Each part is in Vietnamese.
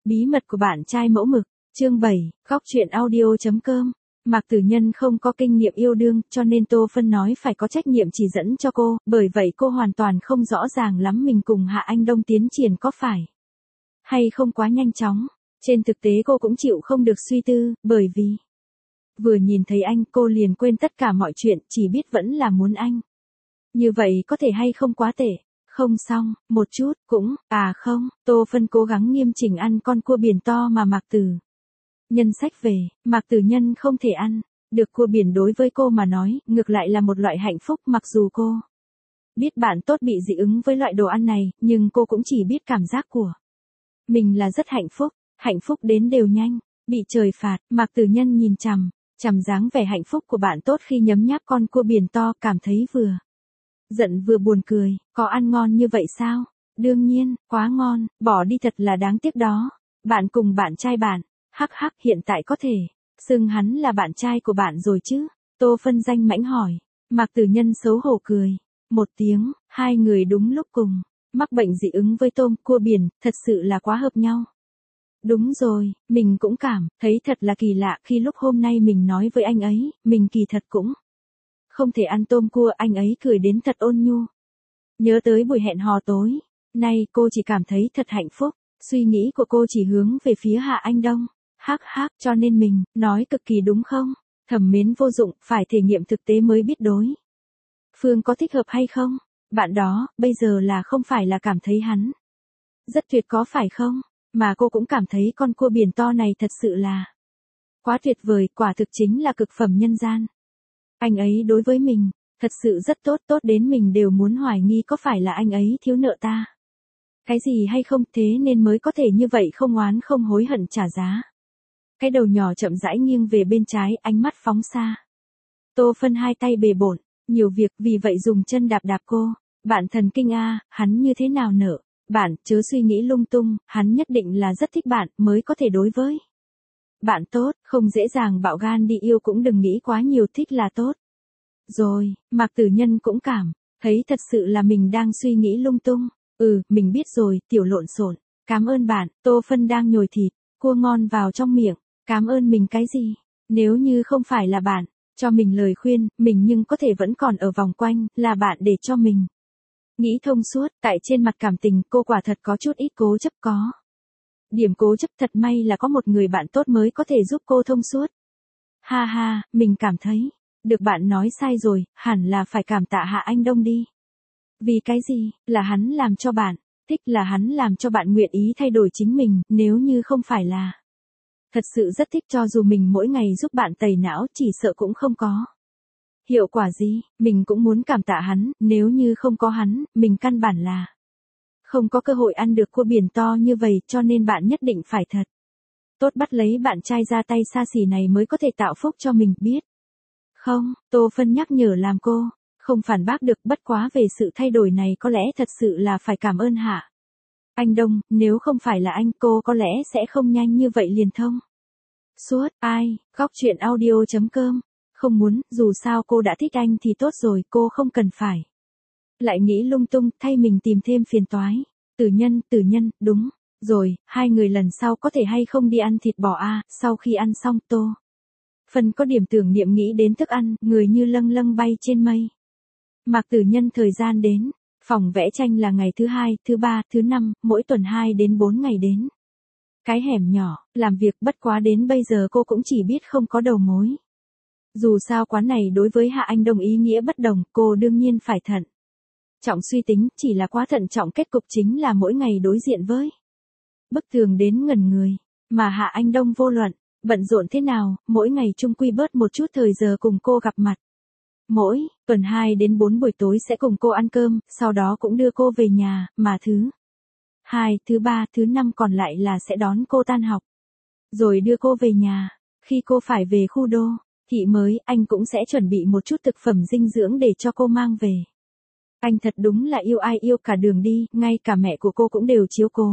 Bí mật của bạn trai mẫu mực, chương 7, góc truyện audio.com. Mạc Tử Nhân không có kinh nghiệm yêu đương, cho nên Tô Phân nói phải có trách nhiệm chỉ dẫn cho cô, bởi vậy cô hoàn toàn không rõ ràng lắm mình cùng Hạ Anh Đông tiến triển có phải hay không quá nhanh chóng. Trên thực tế cô cũng chịu không được suy tư, bởi vì vừa nhìn thấy anh cô liền quên tất cả mọi chuyện, chỉ biết vẫn là muốn anh. Như vậy có thể hay không quá tệ. Không xong, một chút, cũng, không, Tô Phân cố gắng nghiêm chỉnh ăn con cua biển to mà Mạc Tử Nhân xách về, Mạc Tử Nhân không thể ăn, được cua biển đối với cô mà nói, ngược lại là một loại hạnh phúc mặc dù cô biết bạn tốt bị dị ứng với loại đồ ăn này, nhưng cô cũng chỉ biết cảm giác của mình là rất hạnh phúc đến đều nhanh, bị trời phạt, Mạc Tử Nhân nhìn chằm dáng vẻ hạnh phúc của bạn tốt khi nhấm nháp con cua biển to, cảm thấy vừa giận vừa buồn cười, có ăn ngon như vậy sao? Đương nhiên, quá ngon, bỏ đi thật là đáng tiếc đó. Bạn cùng bạn trai bạn, hiện tại có thể xưng hắn là bạn trai của bạn rồi chứ? Tô Phân danh mãnh hỏi. Mạc Tử Nhân xấu hổ cười một tiếng, hai người đúng lúc cùng mắc bệnh dị ứng với tôm cua biển, thật sự là quá hợp nhau. Đúng rồi, mình cũng cảm thấy thật là kỳ lạ khi lúc hôm nay mình nói với anh ấy, mình kỳ thật cũng không thể ăn tôm cua, anh ấy cười đến thật ôn nhu. Nhớ tới buổi hẹn hò tối nay, cô chỉ cảm thấy thật hạnh phúc, suy nghĩ của cô chỉ hướng về phía Hạ Anh Đông. Cho nên mình nói cực kỳ đúng không? Thẩm mến vô dụng, phải thể nghiệm thực tế mới biết đối phương có thích hợp hay không. Bạn đó, bây giờ là không phải là cảm thấy hắn rất tuyệt có phải không? Mà cô cũng cảm thấy con cua biển to này thật sự là quá tuyệt vời, quả thực chính là cực phẩm nhân gian. Anh ấy đối với mình, thật sự rất tốt đến mình đều muốn hoài nghi có phải là anh ấy thiếu nợ ta cái gì hay không, thế nên mới có thể như vậy không oán không hối hận trả giá. Cái đầu nhỏ chậm rãi nghiêng về bên trái, ánh mắt phóng xa. Tô Phân hai tay bề bộn, nhiều việc, vì vậy dùng chân đạp cô. Bạn thần kinh hắn như thế nào nợ bạn, chớ suy nghĩ lung tung, hắn nhất định là rất thích bạn mới có thể đối với bạn tốt, không dễ dàng bạo gan đi yêu, cũng đừng nghĩ quá nhiều, thích là tốt. Rồi, Mạc Tử Nhân cũng cảm thấy thật sự là mình đang suy nghĩ lung tung. Mình biết rồi, tiểu lộn xộn. Cảm ơn bạn. Tô Phân đang nhồi thịt cua ngon vào trong miệng. Cảm ơn mình cái gì? Nếu như không phải là bạn cho mình lời khuyên, mình nhưng có thể vẫn còn ở vòng quanh, là bạn để cho mình nghĩ thông suốt. Tại trên mặt cảm tình, cô quả thật có chút ít cố chấp, có điểm cố chấp, thật may là có một người bạn tốt mới có thể giúp cô thông suốt. Mình cảm thấy được bạn nói sai rồi, hẳn là phải cảm tạ Hạ Anh Đông đi. Vì cái gì? Là hắn làm cho bạn thích, là hắn làm cho bạn nguyện ý thay đổi chính mình, nếu như không phải là thật sự rất thích, cho dù mình mỗi ngày giúp bạn tẩy não chỉ sợ cũng không có hiệu quả gì. Mình cũng muốn cảm tạ hắn, nếu như không có hắn, mình căn bản là không có cơ hội ăn được cua biển to như vậy, cho nên bạn nhất định phải thật tốt bắt lấy bạn trai ra tay xa xỉ này mới có thể tạo phúc cho mình, biết không? Tô Phân nhắc nhở làm cô không phản bác được, bất quá về sự thay đổi này có lẽ thật sự là phải cảm ơn Hạ Anh Đông, nếu không phải là anh, cô có lẽ sẽ không nhanh như vậy liền thông suốt. Góc truyện audio.com. Không muốn, dù sao cô đã thích anh thì tốt rồi, cô không cần phải lại nghĩ lung tung, thay mình tìm thêm phiền toái. Tử Nhân, đúng rồi, hai người lần sau có thể hay không đi ăn thịt bò sau khi ăn xong, Tô Phân có điểm tưởng niệm nghĩ đến thức ăn, người như lâng lâng bay trên mây. Mạc Tử Nhân thời gian đến, phòng vẽ tranh là ngày thứ hai, thứ ba, thứ năm, mỗi tuần 2 đến 4 ngày đến cái hẻm nhỏ, làm việc, bất quá đến bây giờ cô cũng chỉ biết không có đầu mối. Dù sao quán này đối với Hạ Anh Đông ý nghĩa bất đồng, cô đương nhiên phải thận trọng suy tính, chỉ là quá thận trọng, kết cục chính là mỗi ngày đối diện với bức tường đến ngẩn người, mà Hạ Anh Đông vô luận bận rộn thế nào, mỗi ngày chung quy bớt một chút thời giờ cùng cô gặp mặt. Mỗi tuần 2 đến 4 buổi tối sẽ cùng cô ăn cơm, sau đó cũng đưa cô về nhà, mà thứ 2, thứ 3, thứ 5 còn lại là sẽ đón cô tan học, rồi đưa cô về nhà. Khi cô phải về khu đô thị mới, anh cũng sẽ chuẩn bị một chút thực phẩm dinh dưỡng để cho cô mang về. Anh thật đúng là yêu ai yêu cả đường đi, ngay cả mẹ của cô cũng đều chiếu cố.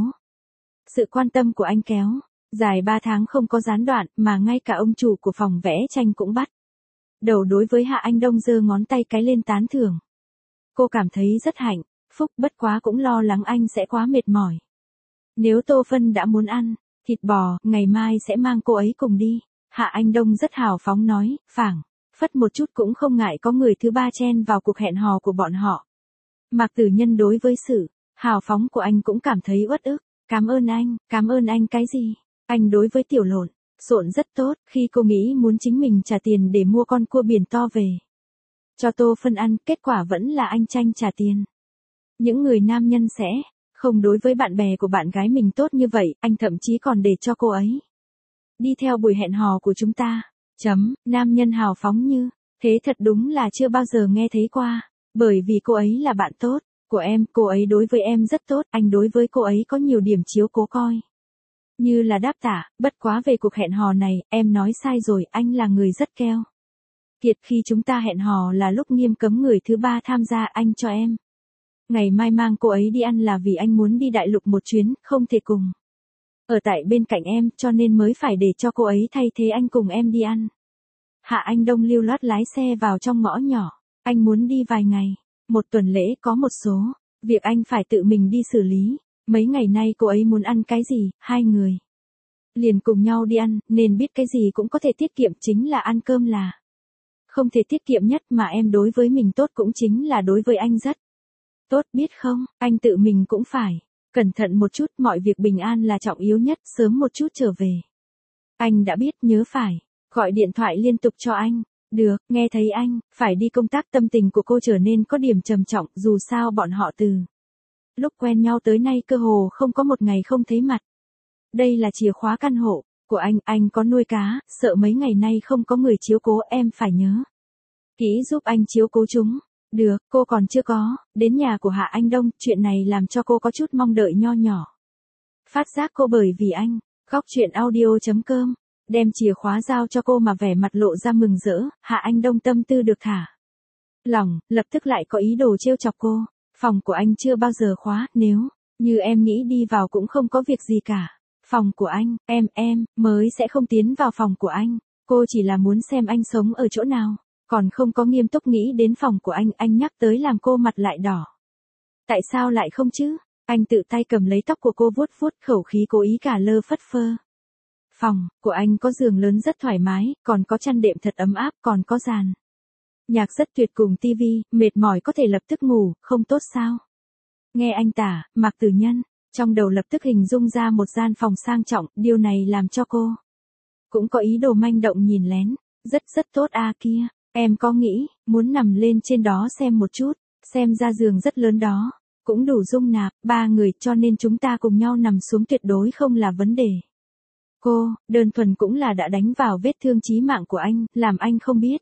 Sự quan tâm của anh kéo dài 3 tháng không có gián đoạn, mà ngay cả ông chủ của phòng vẽ tranh cũng bắt đầu đối với Hạ Anh Đông giơ ngón tay cái lên tán thưởng. Cô cảm thấy rất hạnh phúc, bất quá cũng lo lắng anh sẽ quá mệt mỏi. Nếu Tô Phân đã muốn ăn Thịt bò, ngày mai sẽ mang cô ấy cùng đi. Hạ Anh Đông rất hào phóng nói, phảng phất một chút cũng không ngại có người thứ ba chen vào cuộc hẹn hò của bọn họ. Mạc Tử Nhân đối với sự hào phóng của anh cũng cảm thấy uất ức. Cảm ơn anh cái gì? Anh đối với tiểu lộn xộn rất tốt, khi cô nghĩ muốn chính mình trả tiền để mua con cua biển to về cho Tô Phân ăn, kết quả vẫn là anh tranh trả tiền. Những người nam nhân sẽ không đối với bạn bè của bạn gái mình tốt như vậy, anh thậm chí còn để cho cô ấy đi theo buổi hẹn hò của chúng ta. Nam nhân hào phóng như thế thật đúng là chưa bao giờ nghe thấy qua, bởi vì cô ấy là bạn tốt của em, cô ấy đối với em rất tốt, anh đối với cô ấy có nhiều điểm chiếu cố coi như là đáp trả, bất quá về cuộc hẹn hò này, em nói sai rồi, anh là người rất keo kiệt, khi chúng ta hẹn hò là lúc nghiêm cấm người thứ ba tham gia, anh cho em ngày mai mang cô ấy đi ăn là vì anh muốn đi đại lục một chuyến, không thể cùng ở tại bên cạnh em, cho nên mới phải để cho cô ấy thay thế anh cùng em đi ăn. Hạ Anh Đông lưu loát lái xe vào trong ngõ nhỏ, anh muốn đi vài ngày, một tuần lễ có một số việc anh phải tự mình đi xử lý. Mấy ngày nay cô ấy muốn ăn cái gì, hai người liền cùng nhau đi ăn, nên biết cái gì cũng có thể tiết kiệm, chính là ăn cơm là không thể tiết kiệm nhất, mà em đối với mình tốt cũng chính là đối với anh rất tốt, biết không, anh tự mình cũng phải cẩn thận một chút, mọi việc bình an là trọng yếu nhất, sớm một chút trở về. Anh đã biết, nhớ phải gọi điện thoại liên tục cho anh. Được, nghe thấy anh phải đi công tác, tâm tình của cô trở nên có điểm trầm trọng, dù sao bọn họ từ lúc quen nhau tới nay cơ hồ không có một ngày không thấy mặt. Đây là chìa khóa căn hộ của anh có nuôi cá, sợ mấy ngày nay không có người chiếu cố, em phải nhớ kỹ giúp anh chiếu cố chúng. Được, cô còn chưa có đến nhà của Hạ Anh Đông, chuyện này làm cho cô có chút mong đợi nho nhỏ. Phát giác cô bởi vì anh, góc chuyện audio.com, đem chìa khóa giao cho cô mà vẻ mặt lộ ra mừng rỡ, Hạ Anh Đông tâm tư được thả lỏng, lập tức lại có ý đồ trêu chọc cô. Phòng của anh chưa bao giờ khóa, nếu như em nghĩ đi vào cũng không có việc gì cả. Phòng của anh, em mới sẽ không tiến vào phòng của anh. Cô chỉ là muốn xem anh sống ở chỗ nào, còn không có nghiêm túc nghĩ đến phòng của anh nhắc tới làm cô mặt lại đỏ. Tại sao lại không chứ? Anh tự tay cầm lấy tóc của cô vuốt vuốt, khẩu khí cố ý cả lơ phất phơ. Phòng của anh có giường lớn rất thoải mái, còn có chăn đệm thật ấm áp, còn có dàn nhạc rất tuyệt cùng tivi, mệt mỏi có thể lập tức ngủ, không tốt sao? Nghe anh tả, Mạc Tử Nhân, trong đầu lập tức hình dung ra một gian phòng sang trọng, điều này làm cho cô cũng có ý đồ manh động nhìn lén. Rất tốt a kia, em có nghĩ muốn nằm lên trên đó xem một chút, xem ra giường rất lớn đó, cũng đủ dung nạp 3 người, cho nên chúng ta cùng nhau nằm xuống tuyệt đối không là vấn đề. Cô, đơn thuần cũng là đã đánh vào vết thương chí mạng của anh, làm anh không biết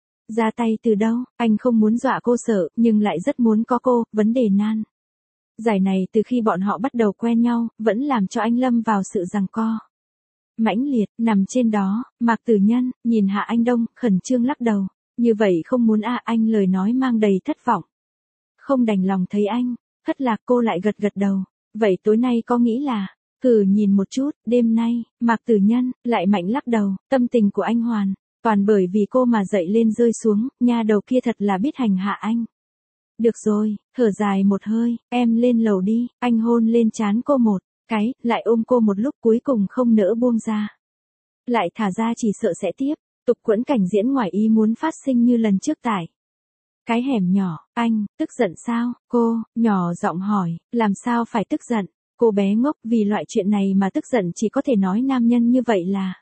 ra tay từ đâu. Anh không muốn dọa cô sợ, nhưng lại rất muốn có cô. Vấn đề nan giải này từ khi bọn họ bắt đầu quen nhau, vẫn làm cho anh lâm vào sự giằng co mãnh liệt. Nằm trên đó, Mạc Tử Nhân nhìn Hạ Anh Đông, khẩn trương lắc đầu. Như vậy không muốn anh, lời nói mang đầy thất vọng. Không đành lòng thấy anh thất lạc, cô lại gật đầu. Vậy tối nay có nghĩ là thử nhìn một chút. Đêm nay, Mạc Tử Nhân lại mạnh lắc đầu, tâm tình của anh hoàn toàn bởi vì cô mà dậy lên rơi xuống, nha đầu kia thật là biết hành hạ anh. Được rồi, thở dài một hơi, em lên lầu đi, anh hôn lên trán cô một cái, lại ôm cô một lúc, cuối cùng không nỡ buông ra. Lại thả ra chỉ sợ sẽ tiếp tục quẫn cảnh diễn ngoài ý muốn phát sinh như lần trước tại cái hẻm nhỏ. Anh, tức giận sao? Cô, nhỏ giọng hỏi, làm sao phải tức giận? Cô bé ngốc, vì loại chuyện này mà tức giận chỉ có thể nói nam nhân như vậy là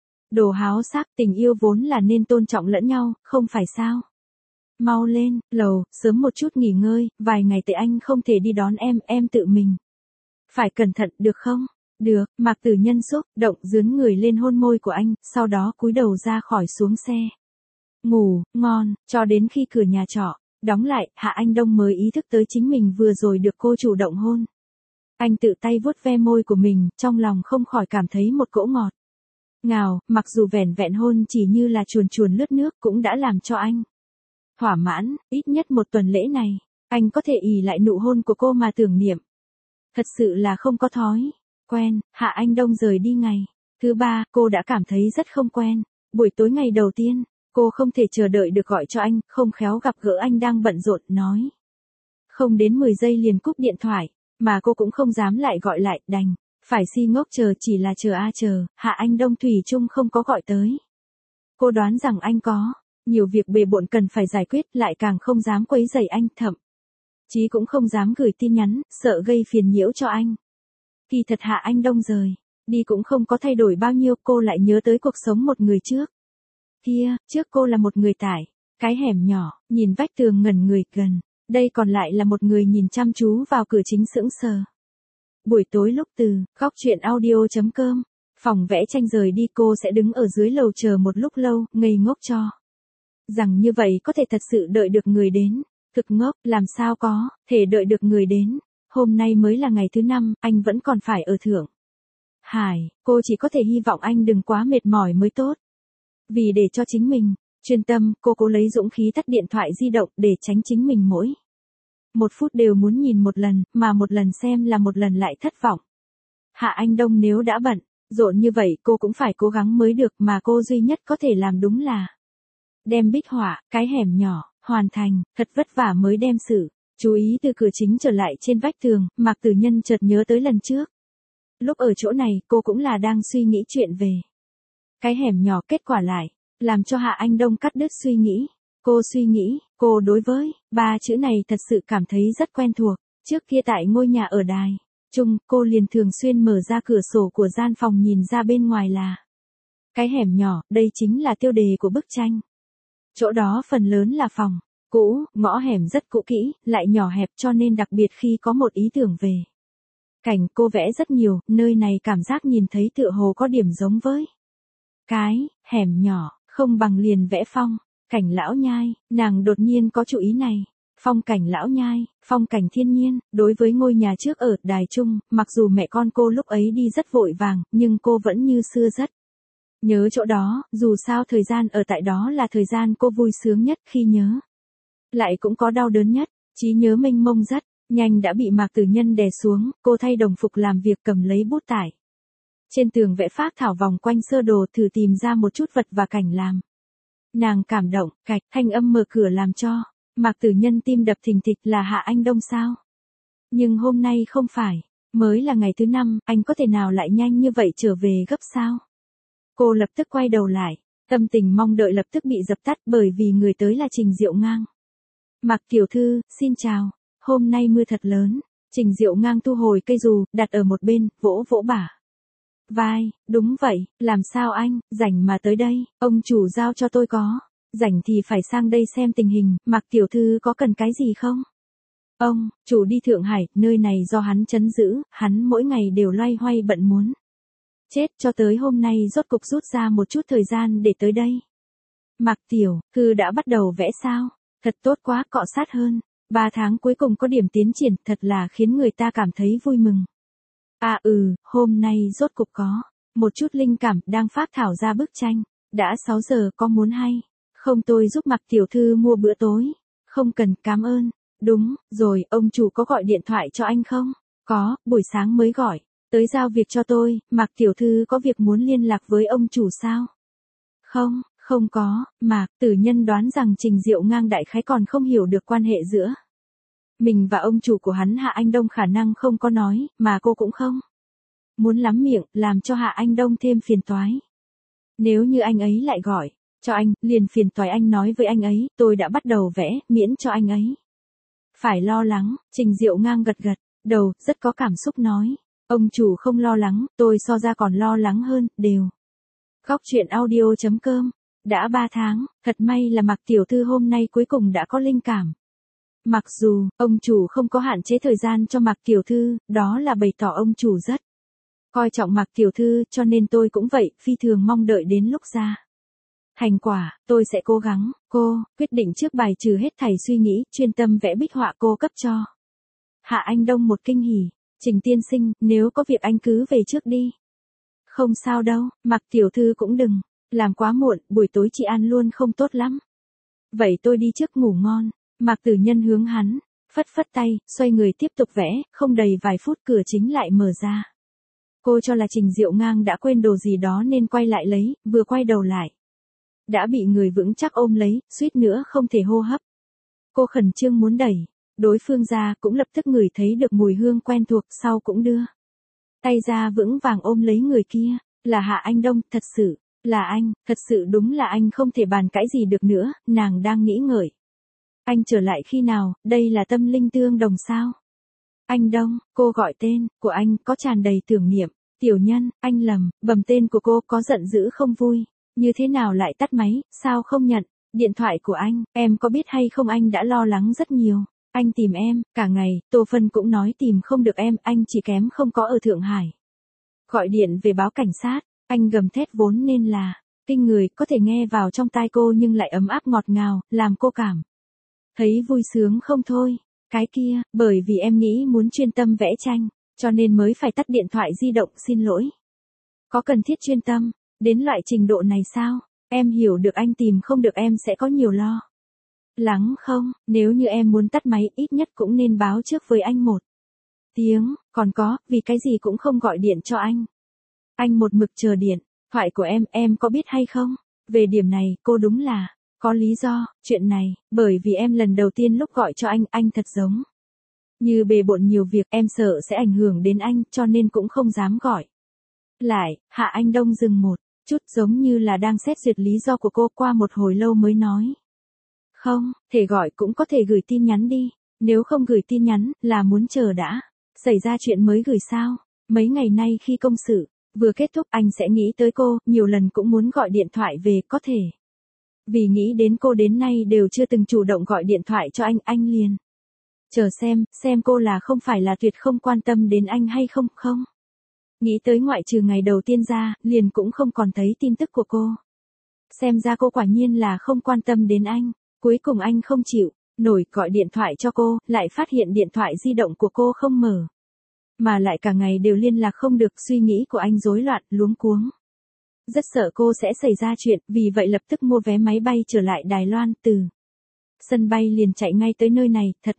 đồ háo sắc, tình yêu vốn là nên tôn trọng lẫn nhau, không phải sao? Mau lên lầu, sớm một chút nghỉ ngơi, vài ngày tới anh không thể đi đón em tự mình phải cẩn thận, được không? Được, Mạc Tử Nhân xúc động dướn người lên hôn môi của anh, sau đó cúi đầu ra khỏi xuống xe. Ngủ ngon, cho đến khi cửa nhà trọ đóng lại, Hạ Anh Đông mới ý thức tới chính mình vừa rồi được cô chủ động hôn. Anh tự tay vuốt ve môi của mình, trong lòng không khỏi cảm thấy một cỗ ngọt ngào, mặc dù vẻn vẹn hôn chỉ như là chuồn chuồn lướt nước, cũng đã làm cho anh thỏa mãn. Ít nhất một tuần lễ này, anh có thể ỷ lại nụ hôn của cô mà tưởng niệm. Thật sự là không có thói quen. Hạ Anh Đông rời đi ngày thứ 3, cô đã cảm thấy rất không quen. Buổi tối ngày đầu tiên, cô không thể chờ đợi được gọi cho anh, không khéo gặp gỡ anh đang bận rộn, nói không đến 10 giây liền cúp điện thoại, mà cô cũng không dám lại gọi lại, đành Phải si ngốc chờ chỉ là chờ chờ, Hạ Anh Đông thủy chung không có gọi tới. Cô đoán rằng anh có nhiều việc bề bộn cần phải giải quyết, lại càng không dám quấy rầy anh, thậm chí cũng không dám gửi tin nhắn, sợ gây phiền nhiễu cho anh. Kỳ thật Hạ Anh Đông rời đi cũng không có thay đổi bao nhiêu, cô lại nhớ tới cuộc sống một người trước. Kia, trước cô là một người tại cái hẻm nhỏ, nhìn vách tường ngẩn người gần, đây còn lại là một người nhìn chăm chú vào cửa chính sững sờ. Buổi tối lúc từ góc chuyện audio.com, phòng vẽ tranh rời đi, cô sẽ đứng ở dưới lầu chờ một lúc lâu, ngây ngốc cho rằng như vậy có thể thật sự đợi được người đến. Thực ngốc, làm sao có thể đợi được người đến. Hôm nay mới là ngày thứ 5, anh vẫn còn phải ở Thượng Hải, cô chỉ có thể hy vọng anh đừng quá mệt mỏi mới tốt. Vì để cho chính mình chuyên tâm, cô cố lấy dũng khí tắt điện thoại di động để tránh chính mình mỗi 1 phút đều muốn nhìn một lần, mà một lần xem là một lần lại thất vọng. Hạ Anh Đông nếu đã bận rộn như vậy, cô cũng phải cố gắng mới được, mà cô duy nhất có thể làm đúng là đem bích họa cái hẻm nhỏ hoàn thành, thật vất vả mới đem sự chú ý từ cửa chính trở lại trên vách tường. Mạc Tử Nhân chợt nhớ tới lần trước. Lúc ở chỗ này, cô cũng là đang suy nghĩ chuyện về cái hẻm nhỏ, kết quả lại làm cho Hạ Anh Đông cắt đứt suy nghĩ. Cô suy nghĩ, cô đối với 3 chữ này thật sự cảm thấy rất quen thuộc. Trước kia tại ngôi nhà ở Đài Trung, cô liền thường xuyên mở ra cửa sổ của gian phòng nhìn ra bên ngoài là cái hẻm nhỏ, đây chính là tiêu đề của bức tranh. Chỗ đó phần lớn là phòng cũ, ngõ hẻm rất cũ kỹ, lại nhỏ hẹp, cho nên đặc biệt khi có một ý tưởng về cảnh, cô vẽ rất nhiều, nơi này cảm giác nhìn thấy tựa hồ có điểm giống với cái hẻm nhỏ, không bằng liền vẽ phong cảnh Lão Nhai. Nàng đột nhiên có chủ ý này. Phong cảnh Lão Nhai, phong cảnh thiên nhiên. Đối với ngôi nhà trước ở Đài Trung, mặc dù mẹ con cô lúc ấy đi rất vội vàng, nhưng cô vẫn như xưa rất nhớ chỗ đó. Dù sao thời gian ở tại đó là thời gian cô vui sướng nhất, khi nhớ lại cũng có đau đớn nhất. Trí nhớ mênh mông rất nhanh đã bị Mạc Tử Nhân đè xuống. Cô thay đồng phục làm việc, cầm lấy bút tải trên tường vẽ phác thảo vòng quanh sơ đồ, thử tìm ra một chút vật và cảnh làm nàng cảm động. Cạch, thanh âm mở cửa làm cho Mạc Tử Nhân tim đập thình thịch. Là Hạ Anh Đông sao? Nhưng hôm nay không phải mới là ngày thứ 5, anh có thể nào lại nhanh như vậy trở về gấp sao? Cô lập tức quay đầu lại, tâm tình mong đợi lập tức bị dập tắt bởi vì người tới là Trình Diệu Ngang. Mạc tiểu thư, xin chào, hôm nay mưa thật lớn. Trình Diệu Ngang thu hồi cây dù, đặt ở một bên, vỗ vỗ bả vai. Đúng vậy, làm sao anh, rảnh mà tới đây, ông chủ giao cho tôi có. Rảnh thì phải sang đây xem tình hình. Mạc tiểu thư có cần cái gì không? Ông chủ đi Thượng Hải, nơi này do hắn trấn giữ, hắn mỗi ngày đều loay hoay bận muốn chết, cho tới hôm nay rốt cục rút ra một chút thời gian để tới đây. Mạc tiểu thư đã bắt đầu vẽ sao? Thật tốt quá, cọ sát hơn 3 tháng cuối cùng có điểm tiến triển, thật là khiến người ta cảm thấy vui mừng. Hôm nay rốt cục có một chút linh cảm, đang phác thảo ra bức tranh. Đã 6 giờ, có muốn hay không tôi giúp Mạc tiểu thư mua bữa tối? Không cần, cảm ơn. Đúng rồi, ông chủ có gọi điện thoại cho anh không? Có, buổi sáng mới gọi tới giao việc cho tôi. Mạc tiểu thư có việc muốn liên lạc với ông chủ sao? Không, không có. Mạc Tử Nhân đoán rằng Trình Diệu Ngang đại khái còn không hiểu được quan hệ giữa mình và ông chủ của hắn Hạ Anh Đông, khả năng không có nói, mà cô cũng không muốn lắm miệng, làm cho Hạ Anh Đông thêm phiền toái. Nếu như anh ấy lại gọi cho anh, liền phiền toái anh nói với anh ấy, tôi đã bắt đầu vẽ, miễn cho anh ấy phải lo lắng. Trình Diệu Ngang gật gật đầu, rất có cảm xúc nói, ông chủ không lo lắng, tôi so ra còn lo lắng hơn. Đều góc chuyện audio.com. Đã 3 tháng, thật may là Mạc tiểu thư hôm nay cuối cùng đã có linh cảm. Mặc dù ông chủ không có hạn chế thời gian cho Mạc tiểu thư, đó là bày tỏ ông chủ rất coi trọng Mạc tiểu thư, cho nên tôi cũng vậy, phi thường mong đợi đến lúc ra thành quả, tôi sẽ cố gắng. Cô quyết định trước bài trừ hết thảy suy nghĩ, chuyên tâm vẽ bích họa. Cô cấp cho Hạ Anh Đông một kinh hỉ. Trình tiên sinh, nếu có việc anh cứ về trước đi. Không sao đâu, Mạc tiểu thư cũng đừng làm quá muộn, buổi tối chị ăn luôn không tốt lắm. Vậy tôi đi trước, ngủ ngon. Mạc Tử Nhân hướng hắn phất phất tay, xoay người tiếp tục vẽ. Không đầy vài phút cửa chính lại mở ra. Cô cho là Trình Diệu Ngang đã quên đồ gì đó nên quay lại lấy, vừa quay đầu lại đã bị người vững chắc ôm lấy, suýt nữa không thể hô hấp. Cô khẩn trương muốn đẩy đối phương ra, cũng lập tức ngửi thấy được mùi hương quen thuộc, sau cũng đưa tay ra vững vàng ôm lấy người kia, là Hạ Anh Đông, thật sự, là anh, thật sự đúng là anh, không thể bàn cãi gì được nữa, nàng đang nghĩ ngợi. Anh trở lại khi nào, đây là tâm linh tương đồng sao? Anh Đông, cô gọi tên của anh có tràn đầy tưởng niệm. Tiểu Nhân, anh lầm, bầm tên của cô, có giận dữ không vui, như thế nào lại tắt máy, sao không nhận điện thoại của anh, em có biết hay không anh đã lo lắng rất nhiều. Anh tìm em, cả ngày, Tô Phân cũng nói tìm không được em, anh chỉ kém không có ở Thượng Hải. Gọi điện về báo cảnh sát, anh gầm thét vốn nên là kinh người, có thể nghe vào trong tai cô nhưng lại ấm áp ngọt ngào, làm cô cảm thấy vui sướng không thôi. Cái kia, bởi vì em nghĩ muốn chuyên tâm vẽ tranh, cho nên mới phải tắt điện thoại di động, xin lỗi. Có cần thiết chuyên tâm, đến loại trình độ này sao? Em hiểu được anh tìm không được em sẽ có nhiều lo lắng không? Nếu như em muốn tắt máy, ít nhất cũng nên báo trước với anh một tiếng, còn có, vì cái gì cũng không gọi điện cho anh. Anh một mực chờ điện thoại của em có biết hay không? Về điểm này, cô đúng là có lý do, chuyện này, bởi vì em lần đầu tiên lúc gọi cho anh thật giống như bề bộn nhiều việc, em sợ sẽ ảnh hưởng đến anh, cho nên cũng không dám gọi lại. Hạ Anh Đông dừng một chút, giống như là đang xét duyệt lý do của cô, qua một hồi lâu mới nói. Không, thể gọi cũng có thể gửi tin nhắn đi, nếu không gửi tin nhắn, là muốn chờ đã xảy ra chuyện mới gửi sao? Mấy ngày nay khi công sự vừa kết thúc, anh sẽ nghĩ tới cô, nhiều lần cũng muốn gọi điện thoại về, có thể vì nghĩ đến cô đến nay đều chưa từng chủ động gọi điện thoại cho anh liền chờ xem cô là không phải là tuyệt không quan tâm đến anh hay không, không. Nghĩ tới ngoại trừ ngày đầu tiên ra, liền cũng không còn thấy tin tức của cô. Xem ra cô quả nhiên là không quan tâm đến anh. Cuối cùng anh không chịu nổi gọi điện thoại cho cô, lại phát hiện điện thoại di động của cô không mở. Mà lại cả ngày đều liên lạc không được, suy nghĩ của anh rối loạn, luống cuống. Rất sợ cô sẽ xảy ra chuyện, vì vậy lập tức mua vé máy bay trở lại Đài Loan, từ sân bay liền chạy ngay tới nơi này, thật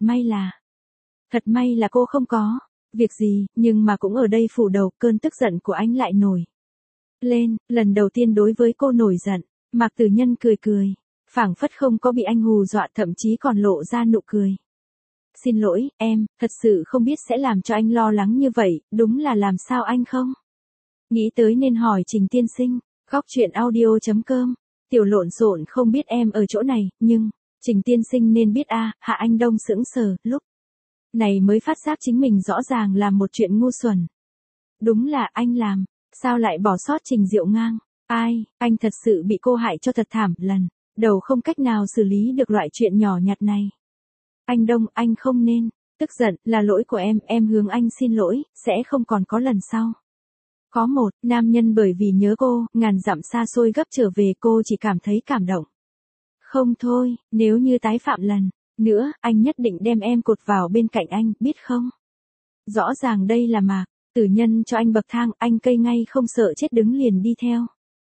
may là cô không có việc gì, nhưng mà cũng ở đây phủ đầu, cơn tức giận của anh lại nổi lên, lần đầu tiên đối với cô nổi giận. Mạc Tử Nhân cười, phảng phất không có bị anh hù dọa, thậm chí còn lộ ra nụ cười. Xin lỗi, em, thật sự không biết sẽ làm cho anh lo lắng như vậy, đúng là làm sao anh không nghĩ tới nên hỏi Trình tiên sinh. Góc chuyện audio.com, tiểu lộn xộn không biết em ở chỗ này, nhưng Trình tiên sinh nên biết a. Hạ Anh Đông sững sờ, lúc này mới phát giác chính mình rõ ràng làm một chuyện ngu xuẩn. Đúng là anh làm, sao lại bỏ sót Trình Diệu Ngang? Ai, anh thật sự bị cô hại cho thật thảm, lần đầu không cách nào xử lý được loại chuyện nhỏ nhặt này. Anh Đông, anh không nên tức giận, là lỗi của em hướng anh xin lỗi, sẽ không còn có lần sau. Có một nam nhân bởi vì nhớ cô, ngàn dặm xa xôi gấp trở về, cô chỉ cảm thấy cảm động. Không thôi, nếu như tái phạm lần nữa, anh nhất định đem em cột vào bên cạnh anh, biết không? Rõ ràng đây là Mạc Tử Nhân cho anh bậc thang, anh cây ngay không sợ chết đứng liền đi theo.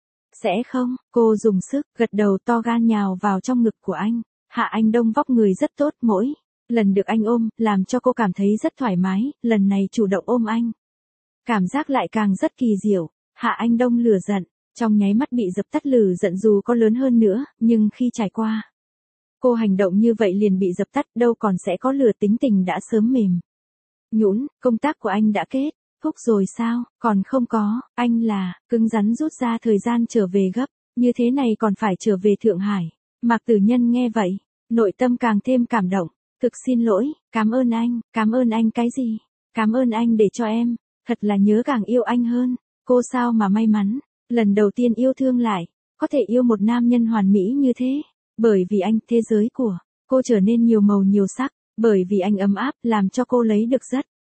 Sẽ không, cô dùng sức, gật đầu to gan nhào vào trong ngực của anh. Hạ Anh Đông vóc người rất tốt, mỗi lần được anh ôm, làm cho cô cảm thấy rất thoải mái, lần này chủ động ôm anh. Cảm giác lại càng rất kỳ diệu. Hạ Anh Đông lửa giận, trong nháy mắt bị dập tắt, lửa giận dù có lớn hơn nữa, nhưng khi trải qua cô hành động như vậy liền bị dập tắt, đâu còn sẽ có lửa, tính tình đã sớm mềm nhũn. Công tác của anh đã kết thúc rồi sao? Còn không có, anh là cứng rắn rút ra thời gian trở về gấp, như thế này còn phải trở về Thượng Hải. Mạc Tử Nhân nghe vậy, nội tâm càng thêm cảm động. Thực xin lỗi, cảm ơn anh cái gì? Cảm ơn anh để cho em thật là nhớ càng yêu anh hơn. Cô sao mà may mắn, lần đầu tiên yêu thương lại có thể yêu một nam nhân hoàn mỹ như thế. Bởi vì anh, thế giới của cô trở nên nhiều màu nhiều sắc, bởi vì anh ấm áp, làm cho cô lấy được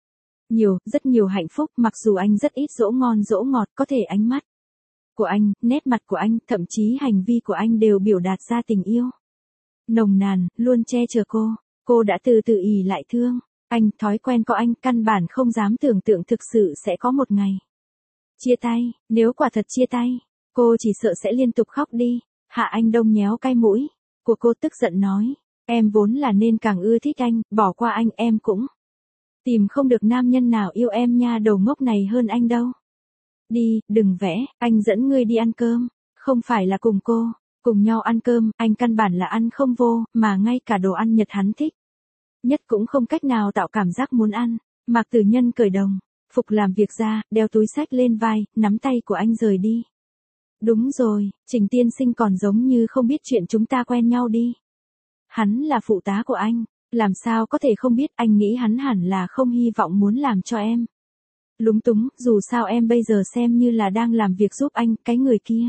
rất nhiều hạnh phúc, mặc dù anh rất ít dỗ ngon dỗ ngọt, có thể ánh mắt của anh, nét mặt của anh, thậm chí hành vi của anh đều biểu đạt ra tình yêu nồng nàn, luôn che chở cô. Cô đã từ từ ỷ lại thương anh, thói quen có anh, căn bản không dám tưởng tượng thực sự sẽ có một ngày chia tay. Nếu quả thật chia tay, cô chỉ sợ sẽ liên tục khóc đi. Hạ Anh Đông nhéo cái mũi của cô, tức giận nói, em vốn là nên càng ưa thích anh, bỏ qua anh em cũng tìm không được nam nhân nào yêu em nha đầu ngốc này hơn anh đâu. Đi, đừng vẽ, anh dẫn ngươi đi ăn cơm. Không phải là cùng cô cùng nhau ăn cơm, anh căn bản là ăn không vô, mà ngay cả đồ ăn Nhật hắn thích nhất cũng không cách nào tạo cảm giác muốn ăn. Mạc Tử Nhân cởi đồng Phục làm việc ra, đeo túi xách lên vai, nắm tay của anh rời đi. Đúng rồi, Trình tiên sinh còn giống như không biết chuyện chúng ta quen nhau đi. Hắn là phụ tá của anh, làm sao có thể không biết, anh nghĩ hắn hẳn là không hy vọng muốn làm cho em lúng túng, dù sao em bây giờ xem như là đang làm việc giúp anh, cái người kia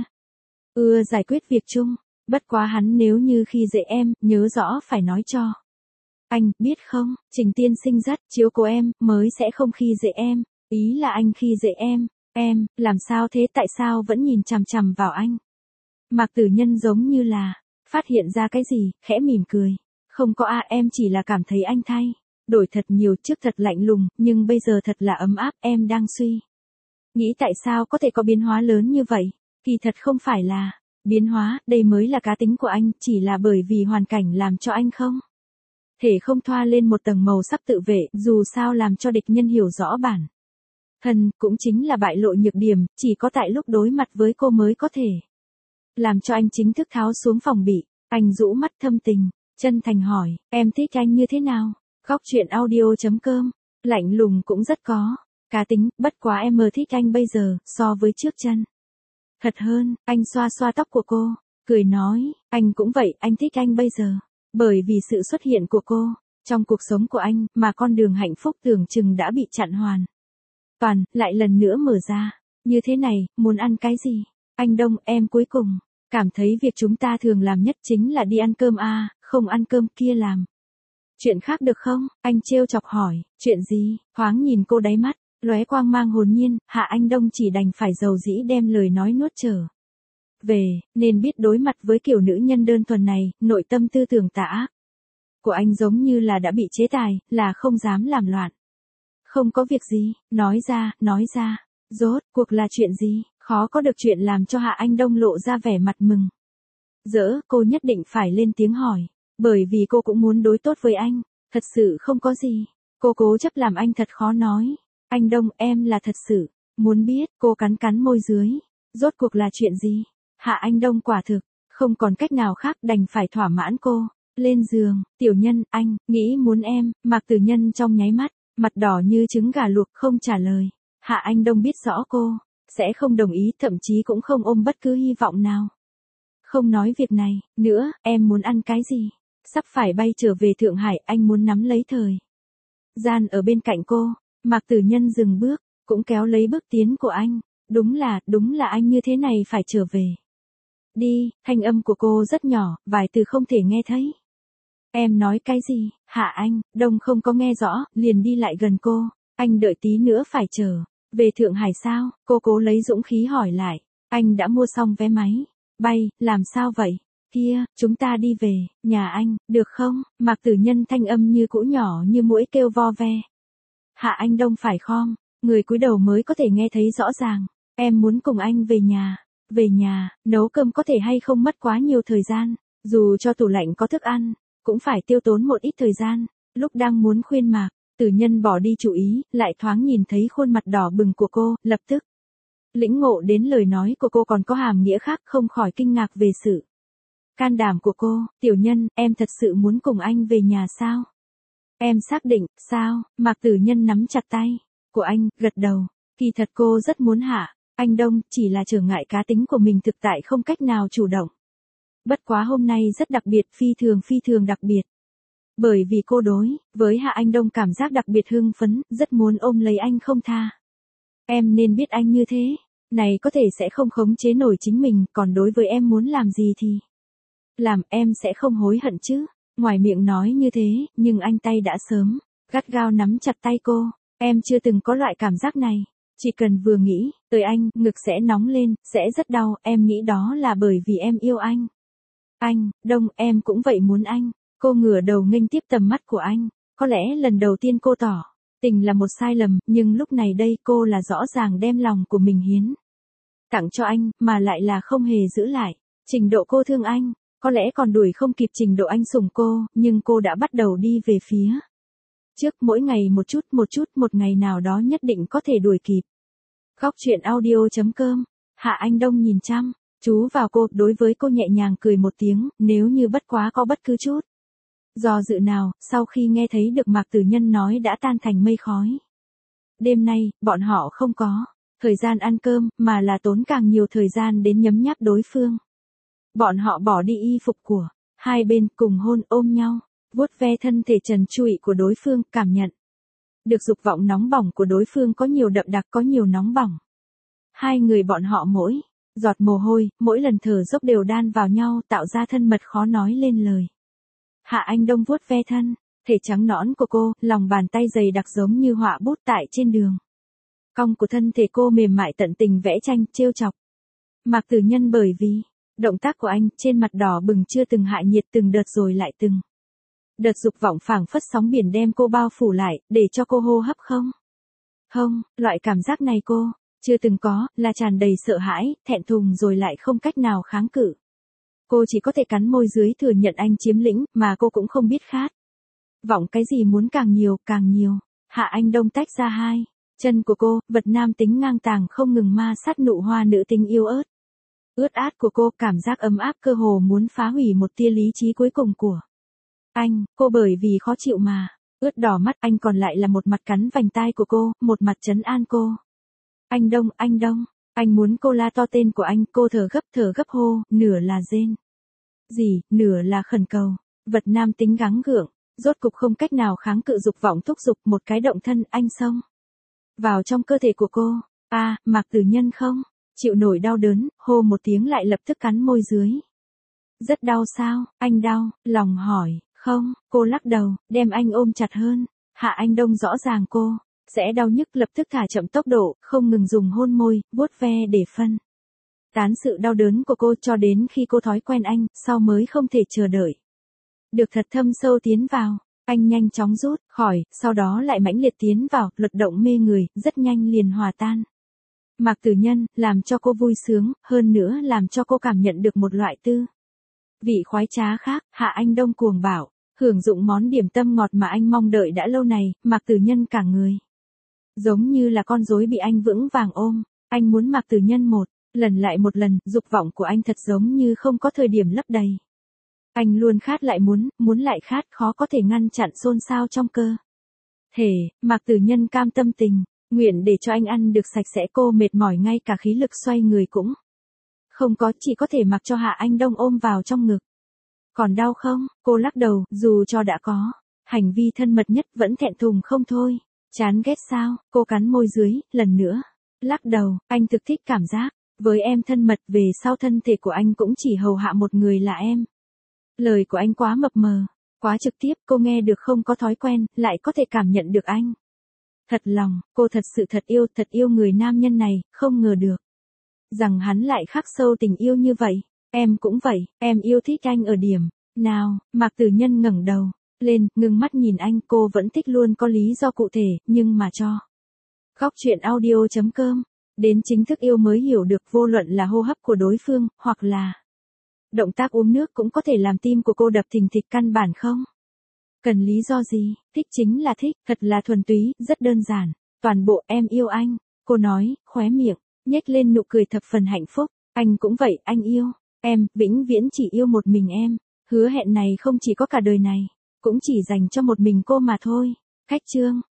giải quyết việc chung, bất quá hắn nếu như khi dễ em, nhớ rõ phải nói cho anh, biết không, Trình tiên sinh rất chiếu cố em, mới sẽ không khi dễ em, ý là anh khi dễ em, làm sao thế, tại sao vẫn nhìn chằm chằm vào anh? Mạc Tử Nhân giống như là phát hiện ra cái gì, khẽ mỉm cười. Không có em chỉ là cảm thấy anh thay đổi thật nhiều, trước thật lạnh lùng, nhưng bây giờ thật là ấm áp, em đang suy nghĩ tại sao có thể có biến hóa lớn như vậy, kỳ thật không phải là biến hóa, đây mới là cá tính của anh, chỉ là bởi vì hoàn cảnh làm cho anh không thể không thoa lên một tầng màu sắc tự vệ, dù sao làm cho địch nhân hiểu rõ bản thân, cũng chính là bại lộ nhược điểm, chỉ có tại lúc đối mặt với cô mới có thể làm cho anh chính thức tháo xuống phòng bị. Anh rũ mắt thâm tình, chân thành hỏi, em thích anh như thế nào? Góc truyện audio.com, lạnh lùng cũng rất có cá tính, bất quá em thích anh bây giờ, so với trước chân thật hơn. Anh xoa xoa tóc của cô, cười nói, anh cũng vậy, anh thích anh bây giờ, bởi vì sự xuất hiện của cô trong cuộc sống của anh, mà con đường hạnh phúc tưởng chừng đã bị chặn hoàn toàn, lại lần nữa mở ra. Như thế này, muốn ăn cái gì? Anh Đông, em cuối cùng cảm thấy việc chúng ta thường làm nhất chính là đi ăn cơm không ăn cơm kia làm chuyện khác được không? Anh trêu chọc hỏi, chuyện gì? Thoáng nhìn cô đáy mắt lóe quang mang hồn nhiên, Hạ Anh Đông chỉ đành phải dầu dĩ đem lời nói nuốt trở về, nên biết đối mặt với kiểu nữ nhân đơn thuần này, nội tâm tư tưởng tà ác của anh giống như là đã bị chế tài, là không dám làm loạn. Không có việc gì, nói ra, rốt cuộc là chuyện gì? Khó có được chuyện làm cho Hạ Anh Đông lộ ra vẻ mặt mừng rỡ, cô nhất định phải lên tiếng hỏi, bởi vì cô cũng muốn đối tốt với anh, thật sự không có gì. Cô cố chấp làm anh thật khó nói. Anh Đông, em là thật sự muốn biết, cô cắn cắn môi dưới, rốt cuộc là chuyện gì? Hạ Anh Đông quả thực không còn cách nào khác, đành phải thỏa mãn cô. Lên giường, tiểu nhân, anh nghĩ muốn em. Mạc Tử Nhân trong nháy mắt mặt đỏ như trứng gà luộc, không trả lời. Hạ Anh Đông biết rõ cô sẽ không đồng ý, thậm chí cũng không ôm bất cứ hy vọng nào. Không nói việc này nữa, em muốn ăn cái gì? Sắp phải bay trở về Thượng Hải, anh muốn nắm lấy thời gian ở bên cạnh cô. Mạc Tử Nhân dừng bước, cũng kéo lấy bước tiến của anh. Đúng là anh như thế này phải trở về. Đi, thanh âm của cô rất nhỏ, vài từ không thể nghe thấy. Em nói cái gì? Hạ Anh Đông không có nghe rõ, liền đi lại gần cô. Anh đợi tí nữa phải trở về Thượng Hải sao? Cô cố lấy dũng khí hỏi lại. Anh đã mua xong vé máy bay, làm sao vậy? Kia, chúng ta đi về nhà anh, được không? Mạc Tử Nhân thanh âm như cũ nhỏ như muỗi kêu vo ve. Hạ Anh Đông phải khom người cúi đầu mới có thể nghe thấy rõ ràng. Em muốn cùng anh về nhà, nấu cơm có thể hay không mất quá nhiều thời gian, dù cho tủ lạnh có thức ăn, cũng phải tiêu tốn một ít thời gian. Lúc đang muốn khuyên Mạc Tử Nhân bỏ đi chủ ý, lại thoáng nhìn thấy khuôn mặt đỏ bừng của cô, lập tức lĩnh ngộ đến lời nói của cô còn có hàm nghĩa khác, không khỏi kinh ngạc về sự can đảm của cô. Tiểu Nhân, em thật sự muốn cùng anh về nhà sao? Em xác định, sao? Mạc Tử Nhân nắm chặt tay của anh, gật đầu. Kỳ thật cô rất muốn Hạ Anh Đông, chỉ là trở ngại cá tính của mình thực tại không cách nào chủ động. Bất quá hôm nay rất đặc biệt, phi thường đặc biệt. Bởi vì cô đối với Hạ Anh Đông cảm giác đặc biệt hưng phấn, rất muốn ôm lấy anh không tha. Em nên biết anh như thế này có thể sẽ không khống chế nổi chính mình, còn đối với em muốn làm gì thì làm, em sẽ không hối hận chứ. Ngoài miệng nói như thế, nhưng anh tay đã sớm gắt gao nắm chặt tay cô. Em chưa từng có loại cảm giác này. Chỉ cần vừa nghĩ tới anh, ngực sẽ nóng lên, sẽ rất đau, em nghĩ đó là bởi vì em yêu anh. Anh Đông, em cũng vậy muốn anh. Cô ngửa đầu nghênh tiếp tầm mắt của anh. Có lẽ lần đầu tiên cô tỏ tình là một sai lầm, nhưng lúc này đây cô là rõ ràng đem lòng của mình hiến tặng cho anh, mà lại là không hề giữ lại. Trình độ cô thương anh, có lẽ còn đuổi không kịp trình độ anh sủng cô, nhưng cô đã bắt đầu đi về phía trước, mỗi ngày một chút, một ngày nào đó nhất định có thể đuổi kịp. Góc truyện audio.com, Hạ Anh Đông nhìn chăm chú vào cô, đối với cô nhẹ nhàng cười một tiếng, nếu như bất quá có bất cứ chút do dự nào, sau khi nghe thấy được Mạc Tử Nhân nói đã tan thành mây khói. Đêm nay, bọn họ không có thời gian ăn cơm, mà là tốn càng nhiều thời gian đến nhấm nháp đối phương. Bọn họ bỏ đi y phục của hai bên, cùng hôn ôm nhau, vuốt ve thân thể trần trụi của đối phương, cảm nhận được dục vọng nóng bỏng của đối phương có nhiều đậm đặc, có nhiều nóng bỏng. Hai người bọn họ mỗi giọt mồ hôi, mỗi lần thở dốc đều đan vào nhau, tạo ra thân mật khó nói lên lời. Hạ Anh Đông vuốt ve thân thể trắng nõn của cô, lòng bàn tay dày đặc giống như họa bút tại trên đường cong của thân thể cô mềm mại tận tình vẽ tranh, trêu chọc Mạc Tử Nhân, bởi vì động tác của anh, trên mặt đỏ bừng chưa từng hạ nhiệt, từng đợt rồi lại từng đợt dục vọng phảng phất sóng biển đem cô bao phủ lại, để cho cô hô hấp không. Loại cảm giác này cô chưa từng có, là tràn đầy sợ hãi, thẹn thùng rồi lại không cách nào kháng cự. Cô chỉ có thể cắn môi dưới thừa nhận anh chiếm lĩnh, mà cô cũng không biết khát vọng cái gì, muốn càng nhiều, càng nhiều. Hạ Anh Đông tách ra hai chân của cô, vật nam tính ngang tàng không ngừng ma sát nụ hoa nữ tính yêu ướt át của cô, cảm giác ấm áp cơ hồ muốn phá hủy một tia lý trí cuối cùng của anh. Cô bởi vì khó chịu mà ướt đỏ mắt, anh còn lại là một mặt cắn vành tai của cô, một mặt trấn an cô. Anh Đông, anh muốn cô la to tên của anh. Cô thở gấp hô, nửa là rên gì, nửa là khẩn cầu. Vật nam tính gắng gượng, rốt cục không cách nào kháng cự dục vọng thúc giục, một cái động thân, anh xông vào trong cơ thể của cô. Mạc Tử Nhân không chịu nổi đau đớn, hô một tiếng lại lập tức cắn môi dưới. Rất đau sao, anh đau, lòng hỏi. Không, cô lắc đầu, đem anh ôm chặt hơn. Hạ Anh Đông rõ ràng cô sẽ đau nhức, lập tức thả chậm tốc độ, không ngừng dùng hôn môi, vuốt ve để phân tán sự đau đớn của cô, cho đến khi cô thói quen anh, sau mới không thể chờ đợi được thật thâm sâu tiến vào. Anh nhanh chóng rút khỏi, sau đó lại mãnh liệt tiến vào, luật động mê người, rất nhanh liền hòa tan. Mạc Tử Nhân, làm cho cô vui sướng, hơn nữa làm cho cô cảm nhận được một loại tư vị khoái trá khác. Hạ Anh Đông cuồng bảo, hưởng dụng món điểm tâm ngọt mà anh mong đợi đã lâu này. Mạc Tử Nhân cả người giống như là con rối bị anh vững vàng ôm. Anh muốn Mạc Tử Nhân một lần lại một lần, dục vọng của anh thật giống như không có thời điểm lấp đầy. Anh luôn khát lại muốn lại khát, khó có thể ngăn chặn xôn xao trong cơ thể. Mạc Tử Nhân cam tâm tình nguyện để cho anh ăn được sạch sẽ. Cô mệt mỏi, ngay cả khí lực xoay người cũng không có, chỉ có thể mặc cho Hạ Anh Đông ôm vào trong ngực. Còn đau không? Cô lắc đầu, dù cho đã có hành vi thân mật nhất vẫn thẹn thùng không thôi. Chán ghét sao? Cô cắn môi dưới, lần nữa lắc đầu. Anh thực thích cảm giác với em thân mật, về sau thân thể của anh cũng chỉ hầu hạ một người là em. Lời của anh quá mập mờ, quá trực tiếp, cô nghe được không có thói quen, lại có thể cảm nhận được anh thật lòng. Cô thật sự thật yêu người nam nhân này, không ngờ được rằng hắn lại khắc sâu tình yêu như vậy. Em cũng vậy, em yêu thích anh ở điểm nào? Mạc Tử Nhân ngẩng đầu lên, ngưng mắt nhìn anh. Cô vẫn thích luôn có lý do cụ thể, nhưng mà cho Góc Chuyện Audio.com đến chính thức yêu mới hiểu được, vô luận là hô hấp của đối phương, hoặc là động tác uống nước, cũng có thể làm tim của cô đập thình thịch, căn bản không cần lý do gì. Thích chính là thích, thật là thuần túy, rất đơn giản. Toàn bộ em yêu anh, cô nói, khóe miệng nhếch lên nụ cười thập phần hạnh phúc. Anh cũng vậy, anh yêu em, vĩnh viễn chỉ yêu một mình em. Hứa hẹn này không chỉ có cả đời này, cũng chỉ dành cho một mình cô mà thôi. Khách chương